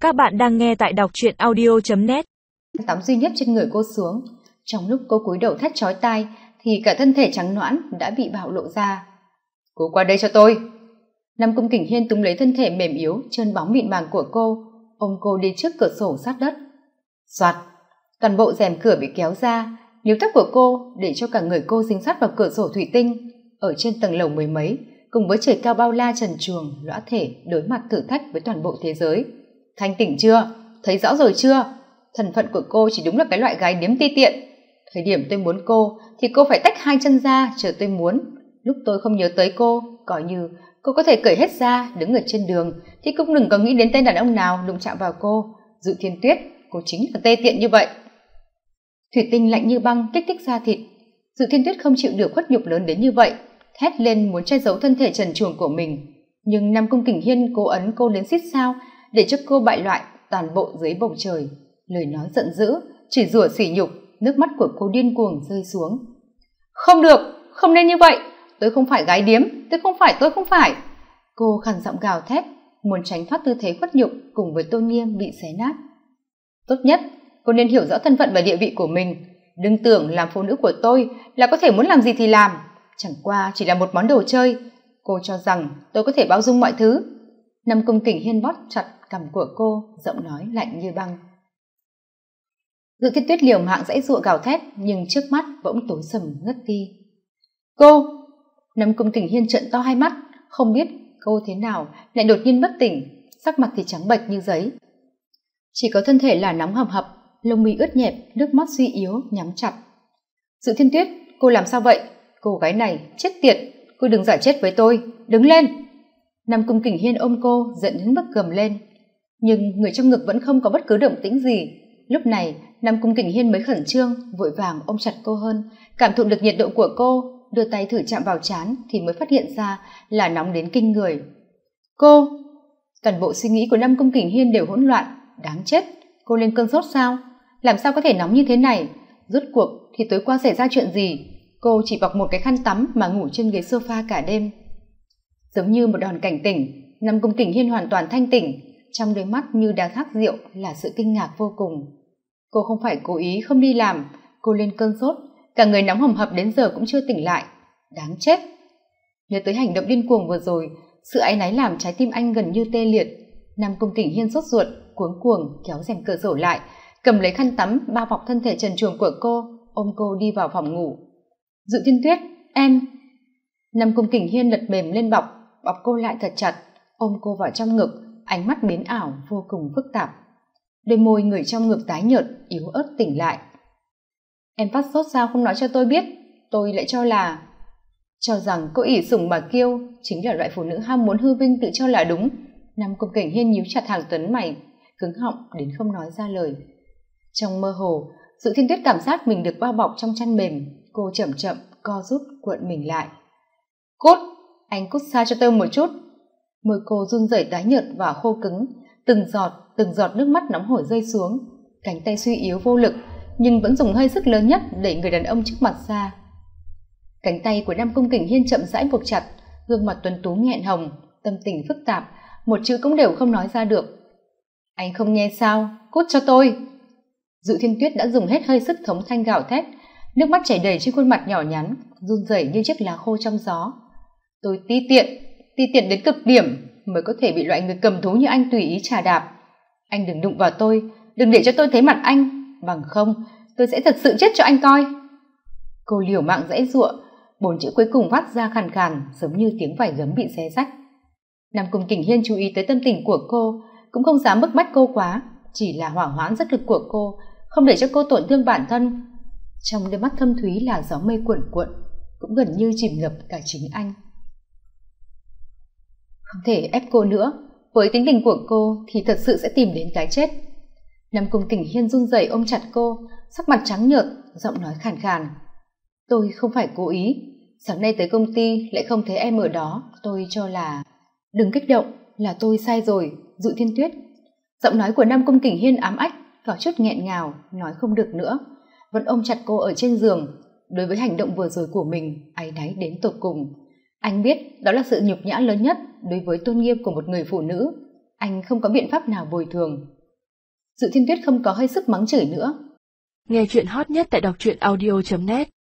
Các bạn đang nghe tại đọc truyện audio.net. Tắm duy nhất trên người cô xuống. Trong lúc cô cúi đầu thét chói tai thì cả thân thể trắng nõn đã bị bạo lộ ra. Cô qua đây cho tôi. Nam Cung Kình Hiên túm lấy thân thể mềm yếu trơn bóng mịn màng của cô, ôm cô đi trước cửa sổ sát đất. Soạt, toàn bộ rèm cửa bị kéo ra, níu tóc của cô để cho cả người cô dính sát vào cửa sổ thủy tinh. Ở trên tầng lầu mười mấy, cùng với trời cao bao la trần truồng, lõa thể đối mặt thử thách với toàn bộ thế giới. Thanh tỉnh chưa? Thấy rõ rồi chưa? Thân phận của cô chỉ đúng là cái loại gái điếm ti tiện. Thời điểm tôi muốn cô thì cô phải tách hai chân ra chờ tôi muốn. Lúc tôi không nhớ tới cô, coi như cô có thể cởi hết ra đứng ở trên đường thì cũng đừng có nghĩ đến tên đàn ông nào đụng chạm vào cô. Dự Thiên Tuyết, cô chính là tê tiện như vậy. Thủy tinh lạnh như băng kích thích da thịt. Dự Thiên Tuyết không chịu được khuất nhục lớn đến như vậy, thét lên muốn che giấu thân thể trần truồng của mình. Nhưng Nam Cung Kình Hiên cố ấn cô đến xít sao để cho cô bại loại toàn bộ dưới bầu trời. Lời nói giận dữ, chỉ rủa sỉ nhục, nước mắt của cô điên cuồng rơi xuống. Không được, không nên như vậy, tôi không phải gái điếm, tôi không phải. Cô khàn giọng gào thét, muốn tránh thoát tư thế khuất nhục cùng với tôn nghiêm bị xé nát. Tốt nhất, cô nên hiểu rõ thân phận và địa vị của mình. Đừng tưởng làm phụ nữ của tôi là có thể muốn làm gì thì làm, chẳng qua chỉ là một món đồ chơi. Cô cho rằng tôi có thể bao dung mọi thứ. Nam Cung Kình Hiên bóp chặt cằm của cô, giọng nói lạnh như băng. Dự Thiên Tuyết liều mạng giãy giụa gào thét, nhưng trước mắt bỗng tối sầm ngất đi. Cô! Nam Cung Kình Hiên trợn to hai mắt, không biết cô thế nào lại đột nhiên bất tỉnh, sắc mặt thì trắng bệch như giấy. Chỉ có thân thể là nóng hầm hập, lông mi ướt nhẹp, nước mắt suy yếu nhắm chặt. Dự Thiên Tuyết, cô làm sao vậy? Cô gái này chết tiệt, cô đừng giả chết với tôi, đứng lên! Nam Cung Kình Hiên ôm cô giận đến mức gầm lên, nhưng người trong ngực vẫn không có bất cứ động tĩnh gì. Lúc này Nam Cung Kình Hiên mới khẩn trương vội vàng ôm chặt cô hơn, cảm thụ được nhiệt độ của cô, đưa tay thử chạm vào trán thì mới phát hiện ra là nóng đến kinh người. Cô! Toàn bộ suy nghĩ của Nam Cung Kình Hiên đều hỗn loạn. Đáng chết, cô lên cơn sốt sao? Làm sao có thể nóng như thế này? Rốt cuộc thì tối qua xảy ra chuyện gì? Cô chỉ bọc một cái khăn tắm mà ngủ trên ghế sofa cả đêm. Giống như một đòn cảnh tỉnh, Nam Cung Kình Hiên hoàn toàn thanh tỉnh, trong đôi mắt như đang thác rượu là sự kinh ngạc vô cùng. Cô không phải cố ý không đi làm, cô lên cơn sốt, cả người nóng hầm hập đến giờ cũng chưa tỉnh lại. Đáng chết! Nhớ tới hành động điên cuồng vừa rồi, sự áy náy làm trái tim anh gần như tê liệt. Nam Cung Kình Hiên sốt ruột, cuống cuồng kéo rèm cửa sổ lại, cầm lấy khăn tắm bao bọc thân thể trần truồng của cô, ôm cô đi vào phòng ngủ. Dự Thiên Tuyết, em! Nam Cung Kình Hiên lật mềm lên bọc cô lại thật chặt, ôm cô vào trong ngực, ánh mắt biến ảo vô cùng phức tạp. Đôi môi người trong ngực tái nhợt, yếu ớt tỉnh lại. Em phát sốt sao không nói cho tôi biết? Tôi lại cho rằng cô ỷ sủng mà kiêu chính là loại phụ nữ ham muốn hư vinh tự cho là đúng. Nam Cung Kình Hiên nhíu chặt hàng tuấn mày, cứng họng đến không nói ra lời. Trong mơ hồ, Dự Thiên Tuyết cảm giác mình được bao bọc trong chăn mềm, cô chậm chậm co rút cuộn mình lại. Cút! Anh cút xa cho tôi một chút. Môi cô run rẩy tái nhợt và khô cứng, từng giọt nước mắt nóng hổi rơi xuống, cánh tay suy yếu vô lực nhưng vẫn dùng hơi sức lớn nhất đẩy người đàn ông trước mặt ra. Cánh tay của Nam Cung Kình Hiên chậm rãi buộc chặt, gương mặt tuấn tú nghẹn hồng, tâm tình phức tạp, một chữ cũng đều không nói ra được. Anh không nghe sao? Cút cho tôi! Dự Thiên Tuyết đã dùng hết hơi sức thống thanh gào thét, nước mắt chảy đầy trên khuôn mặt nhỏ nhắn, run rẩy như chiếc lá khô trong gió. Tôi ti tiện đến cực điểm mới có thể bị loại người cầm thú như anh tùy ý chà đạp. Anh đừng đụng vào tôi, đừng để cho tôi thấy mặt anh, bằng không tôi sẽ thật sự chết cho anh coi. Cô liều mạng giãy giụa, 4 chữ cuối cùng phát ra khàn khàn giống như tiếng vải gấm bị xé rách. Nam Cung Kình Hiên chú ý tới tâm tình của cô, cũng không dám bức bách cô quá, chỉ là hỏa hoãn rất lực của cô, không để cho cô tổn thương bản thân. Trong đôi mắt thâm thúy là gió mây cuộn cuộn, cũng gần như chìm ngập cả chính anh. Không thể ép cô nữa, với tính tình của cô thì thật sự sẽ tìm đến cái chết. Nam Cung Kình Hiên run rẩy ôm chặt cô, sắc mặt trắng nhợt, giọng nói khàn khàn. Tôi không phải cố ý, sáng nay tới công ty lại không thấy em ở đó, tôi cho là... Đừng kích động, là tôi sai rồi, Dự Thiên Tuyết. Giọng nói của Nam Cung Kình Hiên ám ách, có chút nghẹn ngào, nói không được nữa, vẫn ôm chặt cô ở trên giường. Đối với hành động vừa rồi của mình, áy náy đến tột cùng. Anh biết đó là sự nhục nhã lớn nhất đối với tôn nghiêm của một người phụ nữ. anh không có biện pháp nào bồi thường. Dự Thiên Tuyết không có hơi sức mắng chửi nữa. Nghe chuyện hot nhất tại đọc truyện audio.net.